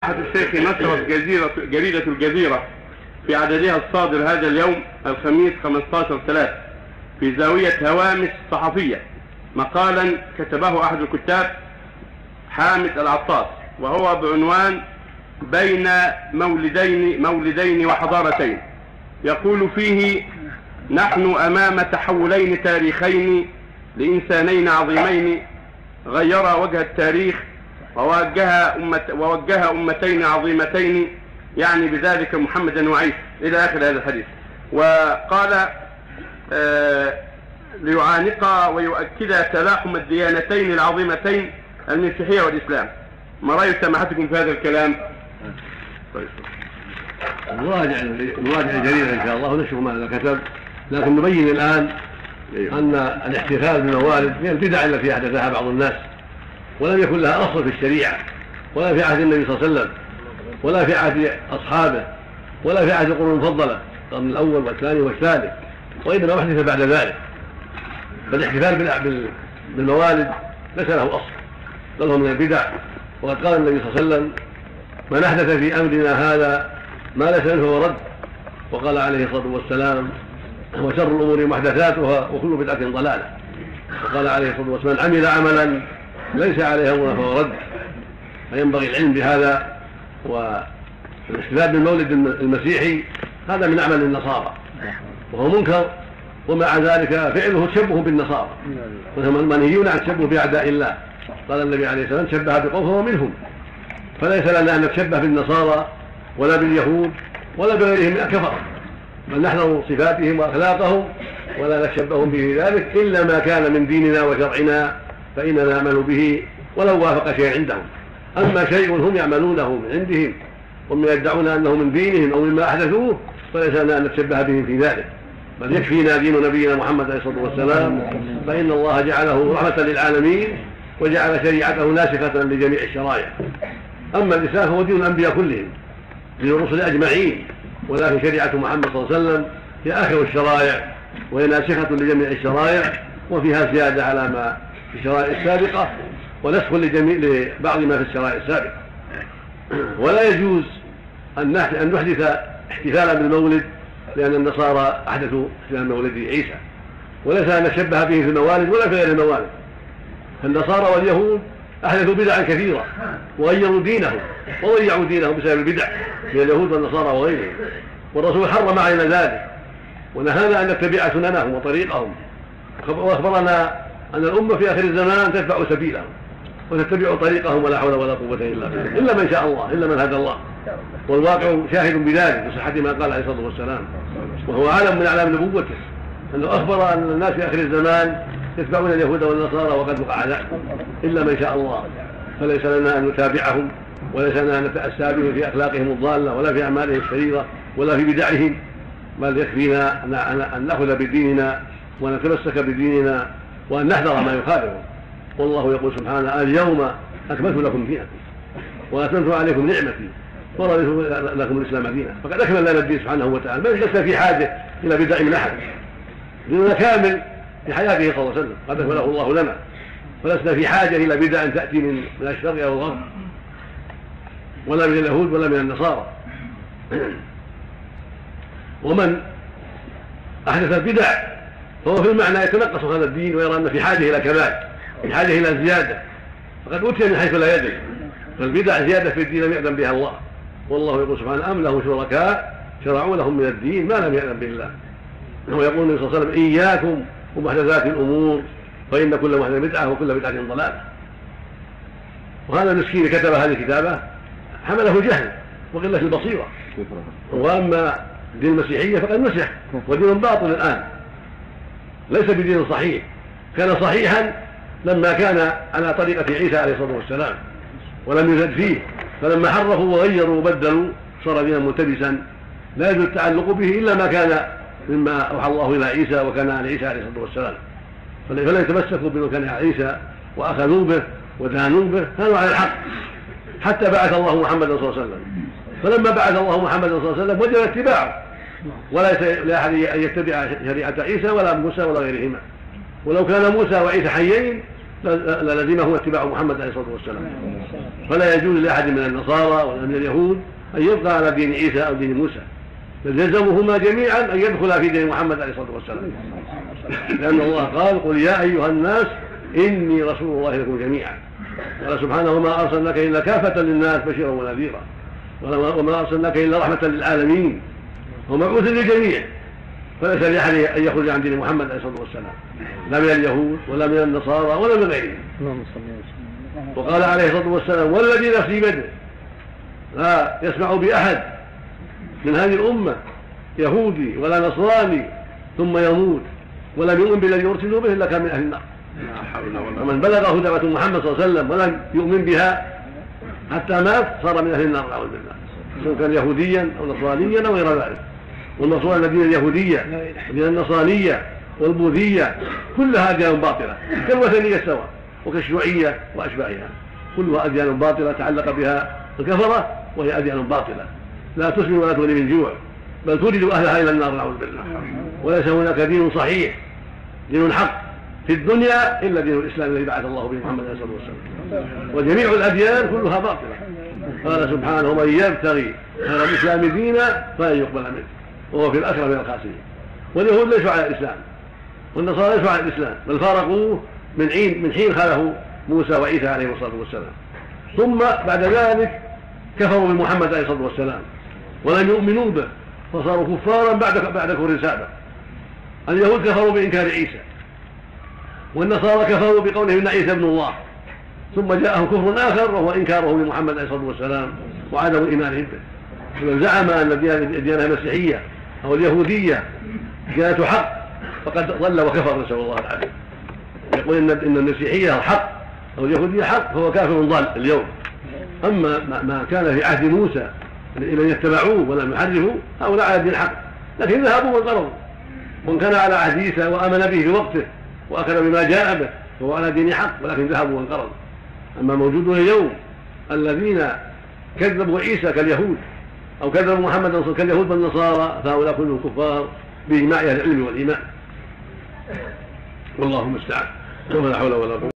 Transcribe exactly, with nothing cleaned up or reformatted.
أحد الشيخ نشرت جزيرة جريدة الجزيرة في عددها الصادر هذا اليوم الخميس خمسة عشر ثلاثة في زاوية هوامش صحفية مقالا كتبه أحد الكتاب حامد العطاس، وهو بعنوان بين مولدين مولدين وحضارتين. يقول فيه: نحن أمام تحولين تاريخين لإنسانين عظيمين غيرا وجه التاريخ ووجه أمة ووجه أمتين عظيمتين، يعني بذلك محمدا وعيسى، إلى آخر هذا الحديث. وقال آه ليعانق ويؤكد تلاحم الديانتين العظيمتين المسيحية والإسلام. ما رأي سماحتكم في هذا الكلام؟ نراجع نراجع الجريدة إن شاء الله ونشوف ماذا كتب، لكن نبين الآن أن الاحتفال بالموالد من البدع التي أحدثها بعض الناس، ولم يكن لها أصل في الشريعة، ولا في عهد النبي صلى الله عليه وسلم، ولا في عهد أصحابه، ولا في عهد القرون المفضلة القرن الأول والثاني والثالث، وإنما أحدث بعد ذلك. فالاحتفال بالموالد ليس له أصل، بل هو من البدع. وقد قال النبي صلى الله عليه وسلم: من أحدث في أمرنا هذا ما ليس منه فهو رد. وقال عليه الصلاة والسلام: وشر الأمور محدثاتها وكل بدعة ضلالة. وقال عليه الصلاة والسلام: من عمل عملا ليس عليه أمرنا فهو رد. فينبغي العلم بهذا. والاحتفال بالمولد المسيحي هذا من أعمال النصارى وهو منكر، ومع ذلك فعله تشبه بالنصارى، وهم منهيون عن التشبه بأعداء الله. قال النبي عليه الصلاة والسلام: شبه بقوم فهو منهم. فليس لنا أن نتشبه بالنصارى ولا باليهود ولا بغيرهم من الكفرة، بل نحذر صفاتهم وأخلاقهم ولا نتشبههم به ذلك، إلا ما كان من ديننا وشرعنا فإننا نعمل به ولو وافق شيء عندهم. أما شيء هم يعملونه من عندهم وهم يدعون أنه من دينهم أو مما أحدثوه فليس لنا أن نتشبه بهم في ذلك، بل يكفينا دين نبينا محمد عليه الصلاة والسلام، فإن الله جعله رحمة للعالمين وجعل شريعته ناسخة لجميع الشرائع. أما الإسلام هو دين الأنبياء كلهم، دين الرسل أجمعين، ولكن شريعة محمد صلى الله عليه وسلم هي آخر الشرائع وهي ناسخة لجميع الشرائع، وفيها زيادة على ما في الشرائع السابقة ونسخ لجميع لبعض ما في الشرائع السابقة. ولا يجوز أن نحدث احتفالا بالمولد، لأن النصارى أحدثوا احتفال مولد عيسى، وليس أن نشبه به في الموالد ولا في غير الموالد. فالنصارى واليهود أحدثوا بدعا كثيرة وغيروا دينهم وضيعوا دينهم بسبب البدع من اليهود والنصارى وغيرهم، والرسول حرم علينا ذلك ونهانا أن نتبع سننهم وطريقهم، وأخبرنا أن الأمة في آخر الزمان تتبع سبيلهم وتتبع طريقهم ولا حول ولا قوة إلا بالله، إلا من شاء الله، إلا من هدى الله. والواقع شاهد بذلك بصحة ما قال عليه الصلاة والسلام، وهو علم من أعلام نبوته، أنه أخبر أن الناس في آخر الزمان يتبعون اليهود والنصارى وقد وقع ذلك، إلا من شاء الله. فليس لنا أن نتابعهم، وليس لنا أن نتأسى بهم في أخلاقهم الضالة ولا في أعمالهم الشريرة ولا في بدعهم، بل يكفينا أن نأخذ بديننا ونتمسك بديننا وأن نحذر ما يخالفه. والله يقول سبحانه: اليوم أكملت لكم دينكم وأتممت عليكم نعمتي ورضيت لكم الإسلام دينا. فقد أكمل لنا الدين سبحانه وتعالى، ما لسنا في حاجة إلى بدع من أحد، ديننا كامل في حياته صلى الله عليه وسلم قد أكمله الله لنا، فلسنا في حاجة إلى بدع تأتي من من الشرق أو الغرب، ولا من اليهود ولا من النصارى. ومن أحدث البدع فهو في المعنى يتنقص هذا الدين ويرى أن في حاجة إلى كمال، في حاجة إلى زيادة، فقد أوتي من حيث لا يدري. فالبدع زيادة في الدين لم يأذن بها الله، والله يقول سبحانه: أم له شركاء شرعوا لهم من الدين ما لم يأذن به الله. هو يقول النبي صلى الله عليه وسلم: إياكم ومحدثات الأمور فإن كل محدثة بدعة وكل بدعة ضلالة. وهذا المسكين كتب هذه الكتابة حمله جهل وقلة البصيرة. وأما دين المسيحية فقد مسح ودين باطل الآن، ليس بدين صحيح. كان صحيحا لما كان على طريقة عيسى عليه الصلاة والسلام ولم يزد فيه، فلما حرفوا وغيروا وبدلوا صار دينا ملتبسا لا يجوز التعلق به إلا ما كان مما أوحى الله إلى عيسى وكان على عيسى عليه الصلاة والسلام. فلا يتمسكوا بما كان على عيسى وأخذوا به ودانوا به، كانوا على الحق حتى بعث الله محمدا صلى الله عليه وسلم. فلما بعث الله محمدا صلى الله عليه وسلم وجب اتباعه، ولا لأحد أن يتبع شريعة عيسى ولا موسى ولا غيرهما. ولو كان موسى وعيسى حيين للزمهم اتباع محمد عليه الصلاه والسلام. فلا يجوز لاحد من النصارى ولا من اليهود ان يبقى على دين عيسى او دين موسى، بل يلزمهما جميعا ان يدخلا في دين محمد عليه الصلاه والسلام، لان الله قال: قل يا ايها الناس اني رسول الله لكم جميعا. قال سبحانه: وما ارسلناك الا كافه للناس بشيرا ونذيرا، وما ارسلناك الا رحمه للعالمين ومبعوث للجميع. فليس لاحد ان يخرج عن دين محمد عليه الصلاه والسلام، لا من اليهود ولا من النصارى ولا من غيرهم. وقال عليه الصلاه والسلام: والذي نفسي بيده لا يسمع باحد من هذه الامه يهودي ولا نصراني ثم يموت ولم يؤمن بالذي ارسلوا به الا كان من اهل النار. ومن بلغه دعوه محمد صلى الله عليه وسلم ولم يؤمن بها حتى مات صار من اهل النار نعوذ بالله، سواء كان يهوديا او نصرانيا او غير ذلك. والنصارى الدين اليهوديه والدين النصرانيه والبوذيه كلها اديان باطله كالوثنيه سواء وكالشيوعيه واشباهها، كلها اديان باطله تعلق بها الكفره، وهي اديان باطله لا تسمن ولا تغني من جوع، بل تولد اهلها الى النار نعوذ بالله. وليس هناك دين صحيح دين حق في الدنيا الا دين الاسلام الذي بعث الله به محمد صلى الله عليه وسلم، وجميع الاديان كلها باطله. قال سبحانه: ومن يبتغي غير الاسلام دينا فلن يقبل منه وهو في الاخره من الخاسرين. واليهود ليسوا على الاسلام والنصارى ليسوا على الاسلام، بل فارقوه من حين من حين خالفوا موسى وعيسى عليهم الصلاه والسلام، ثم بعد ذلك كفروا بمحمد عليه الصلاه والسلام ولم يؤمنوا به فصاروا كفارا بعد بعد كفر سابق. اليهود كفروا بانكار عيسى، والنصارى كفروا بقوله ان عيسى ابن الله، ثم جاءهم كفر اخر وهو انكاره بمحمد عليه الصلاه والسلام وعدم ايمانهم به. فمن زعم ان الديانه المسيحيه او اليهوديه ديانه حق فقد ضل وكفر، نسال الله العافيه. يقول ان ان المسيحيه حق او اليهوديه حق فهو كافر ضال اليوم. اما ما كان في عهد موسى الذين يتبعوه ولم يحرفوا هؤلاء على دين الحق، لكن ذهبوا وانقرضوا. وان كان على عهد عيسى وامن به في وقته واخذ بما جاء به فهو على دين حق، ولكن ذهبوا وانقرضوا. اما موجودون اليوم الذين كذبوا عيسى كاليهود او كذبوا محمدا كاليهود والنصارى فهؤلاء كلهم كفار باجماع اهل العلم والايمان. والله المستعان. ولا حول ولا قوه.